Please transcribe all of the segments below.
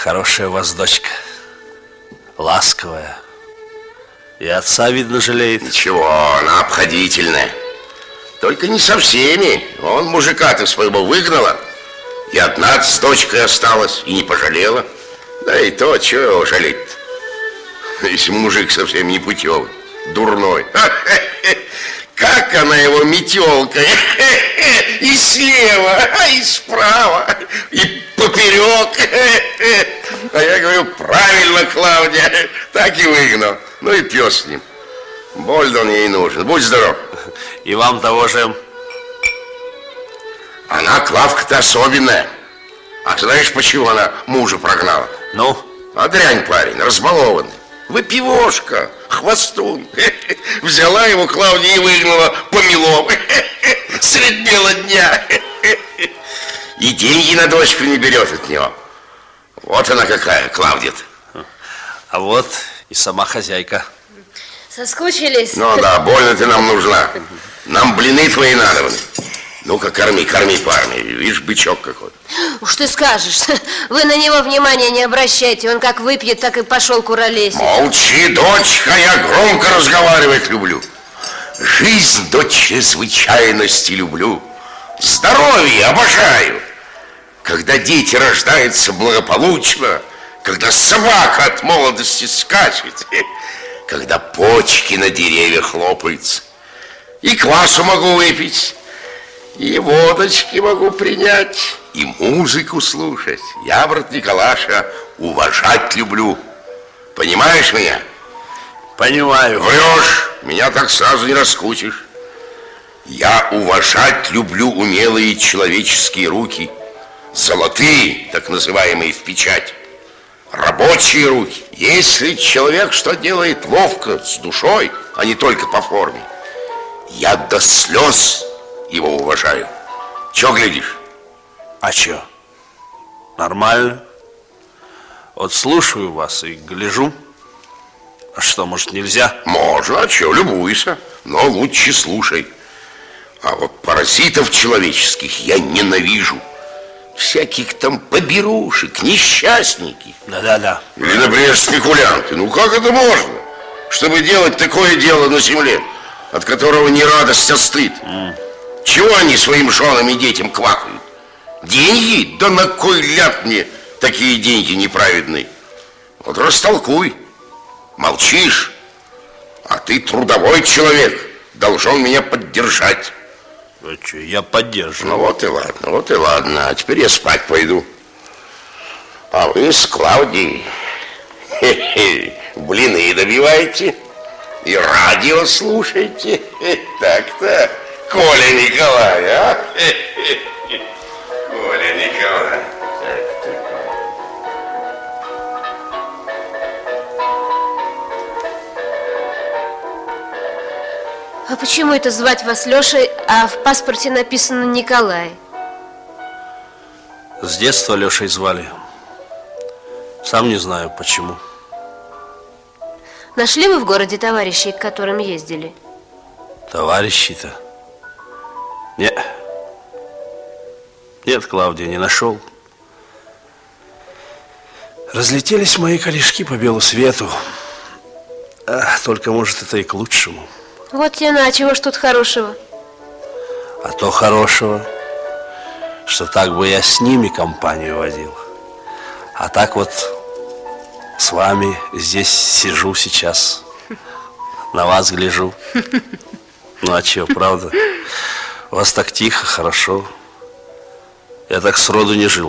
Хорошая у вас дочка. Ласковая. И отца, видно, жалеет. Ничего, она обходительная. Только не со всеми. Он мужика-то своего выгнала. И одна с дочкой осталась, и не пожалела. Да и то, чего его жалеть-то? Если мужик совсем не путевый, дурной. Как она его метелкой. И слева, и справа, и поперек. А я говорю, правильно, Клавдия, так и выгнал. Ну и пес с ним. Больно он ей нужен. Будь здоров. И вам того же. Она, Клавка-то, особенная. А знаешь, почему она мужа прогнала? Ну? А дрянь парень, разбалованный. Выпивошка, хвостун. Взяла его Клавдия и выгнала помелом. Средь бела дня. И деньги на дочку не берет от него. Вот она какая, Клавдия-то. А вот и сама хозяйка. Соскучились? Ну да, больно ты нам нужна. Нам блины твои надобны. Ну-ка, корми парня. Видишь, бычок какой. Уж ты скажешь. Вы на него внимания не обращайте. Он как выпьет, так и пошел куролесить. Молчи, дочка, я громко разговаривать люблю. Жизнь до чрезвычайности люблю. Здоровье обожаю. Когда дети рождаются благополучно, когда собака от молодости скачет, когда почки на деревьях хлопаются. И квасу могу выпить, и водочки могу принять, и музыку слушать. Я, брат Николаша, уважать люблю. Понимаешь меня? Понимаю. Врешь, меня так сразу не раскусишь. Я уважать люблю умелые человеческие руки. Золотые, так называемые, в печать. Рабочие руки. Если человек что делает ловко, с душой, а не только по форме, я до слез его уважаю. Чё глядишь? А чё? Нормально. Вот слушаю вас и гляжу. А что, может, нельзя? Можно, а чё, любуйся. Но лучше слушай. А вот паразитов человеческих я ненавижу. Всяких там поберушек, несчастники. Да. Или, например, спекулянты. Ну как это можно? Чтобы делать такое дело на земле, от которого не радость, а стыд. Чего они своим женам и детям квакают? Деньги? Да на кой ляд мне такие деньги неправедные? Вот растолкуй. Молчишь. А ты трудовой человек, должен меня поддержать. А что, я поддерживаю. Ну вот и ладно. А теперь я спать пойду. А вы с Клавдией блины добиваете и радио слушаете. Так-то, Коля Николай, а? Коля Николай. А почему это звать вас Лешей, а в паспорте написано Николай? С детства Лешей звали. Сам не знаю, почему. Нашли вы в городе товарищей, к которым ездили? Товарищи-то? Нет, Клавдия, не нашел. Разлетелись мои корешки по белу свету. Только, может, это и к лучшему. Вот тяна, чего ж тут хорошего? А то хорошего, что так бы я с ними компанию водил. А так вот с вами здесь сижу сейчас, на вас гляжу. Ну а чё, правда? У вас так тихо, хорошо. Я так сроду не жил.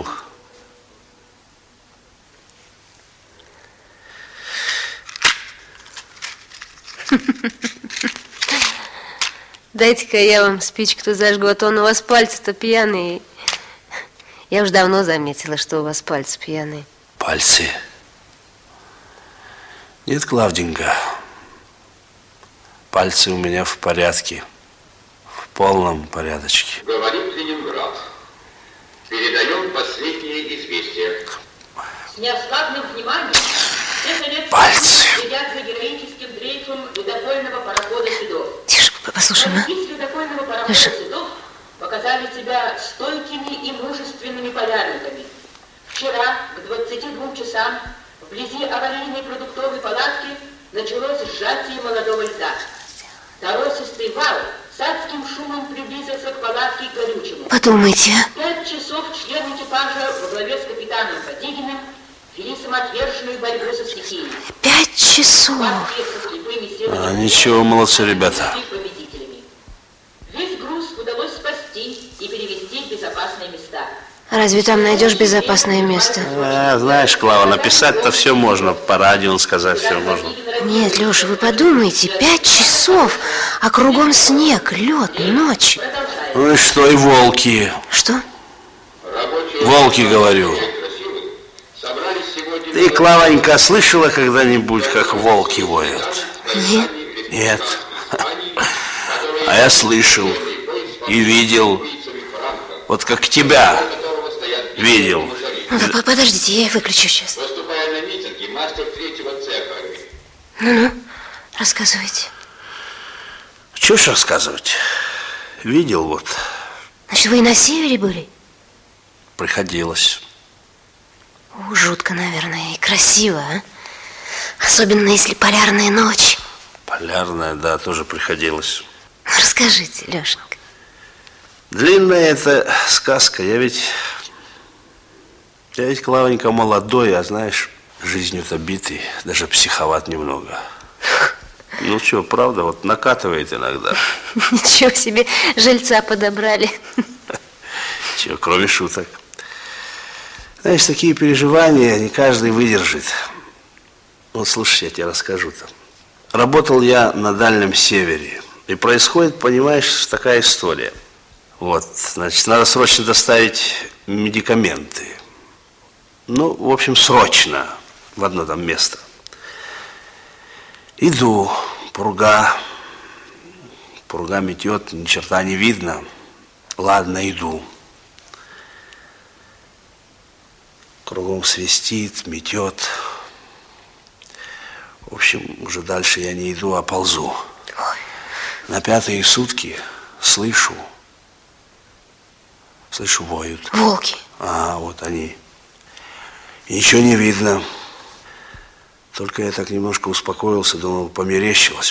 Дайте-ка я вам спичку-то зажгу, а то у вас пальцы-то пьяные. Я уж давно заметила, что у вас пальцы пьяные. Пальцы? Нет, Клавденька, пальцы у меня в порядке, в полном порядочке. Говорит Ленинград. Передаем последние известия. С неослабным вниманием все советские пальцы следят за героическим дрейфом ледокольного парохода «Седов». Тише, послушай, а? Из ледокольного парохода «Седов» показали себя стойкими и мужественными полярниками. Вчера к 22 часам вблизи аварийной продуктовой палатки началось сжатие молодого льда. Торосистый вал с адским шумом приблизился к палатке и горючему. Подумайте. 5 часов члены экипажа во главе с капитаном Фадигиным вели самоотверженную борьбу со стихией. 5 часов. Ничего, молодцы, ребята. Весь груз удалось спасти и перевезти в безопасные места. Разве там найдешь безопасное место? Знаешь, Клава, написать-то все можно, по радио сказать все можно. Нет, Леша, вы подумайте, 5 часов, а кругом снег, лед, ночь. Ну и что, и волки. Что? Волки, говорю. Ты, Клавонька, слышала когда-нибудь, как волки воют? Нет. Нет. А я слышал и видел, вот как тебя видел. Ну, подождите, я их выключу сейчас. Выступая на митинге, мастер третьего цеха. Ну-ну, рассказывайте. Чего ж рассказывать? Видел вот. Значит, вы и на севере были? Приходилось. Жутко, наверное, и красиво, а? Особенно, если полярная ночь. Полярная, да, тоже приходилось. Ну, расскажите, Лешенька. Длинная эта сказка. Я ведь, Клавенька, молодой, а знаешь, жизнью-то битый, даже психоват немного. Ну что, правда, вот накатывает иногда. Ничего себе, жильца подобрали. Чего, кроме шуток. Знаешь, такие переживания не каждый выдержит. Вот слушай, я тебе расскажу-то. Работал я на Дальнем Севере. И происходит, понимаешь, такая история. Вот, значит, надо срочно доставить медикаменты. Ну, в общем, срочно в одно там место. Иду, пурга метет, ни черта не видно. Ладно, иду. Кругом свистит, метет. В общем, уже дальше я не иду, а ползу. На 5-е сутки слышу воют. Волки. Вот они. И ничего не видно. Только я так немножко успокоился, думал, померещилось.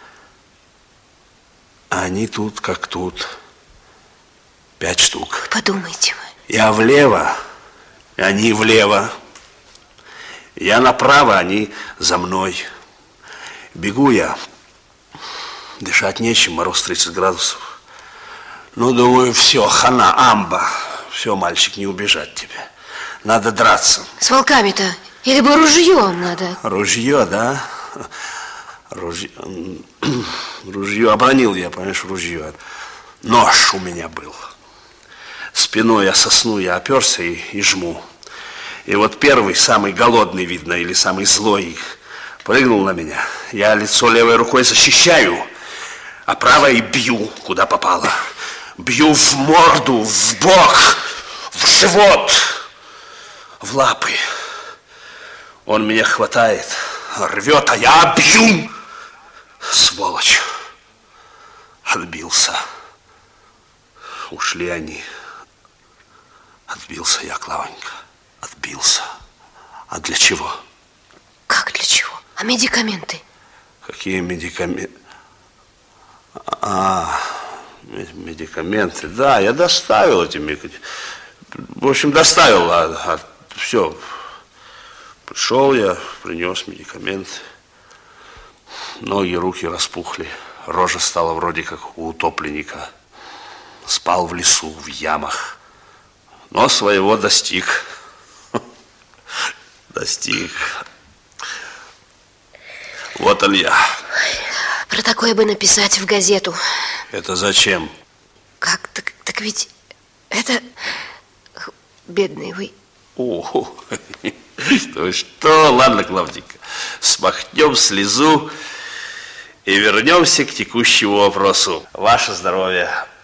А они тут, как тут. 5 штук. Подумайте вы. Я влево, они влево. Я направо, они за мной. Бегу я. Дышать нечем, мороз 30 градусов. Ну, думаю, все, хана, амба. Все, мальчик, не убежать тебе. Надо драться. С волками-то? Или бы ружьем надо? Ружье, да? Ружье обронил я, понимаешь, ружье. Нож у меня был. Спиной о сосну я оперся и жму. И вот первый, самый голодный, видно, или самый злой, прыгнул на меня. Я лицо левой рукой защищаю, а правой бью, куда попало. Бью в морду, в бок, в живот, в лапы. Он меня хватает, рвет, а я бью. Сволочь. Отбился. Ушли они. Отбился я, Клавонька. Отбился. А для чего? Как для чего? А медикаменты? Какие медикаменты? Медикаменты. Да, я доставил эти медикаменты. В общем, доставил, все. Пришел я, принес медикаменты. Ноги, руки распухли. Рожа стала вроде как у утопленника. Спал в лесу, в ямах. Но своего достиг. Достиг. Вот он я. Про такое бы написать в газету. Это зачем? Как? Так ведь это... Бедный вы. О, что? Ладно, Клавденька, смахнем слезу и вернемся к текущему вопросу. Ваше здоровье.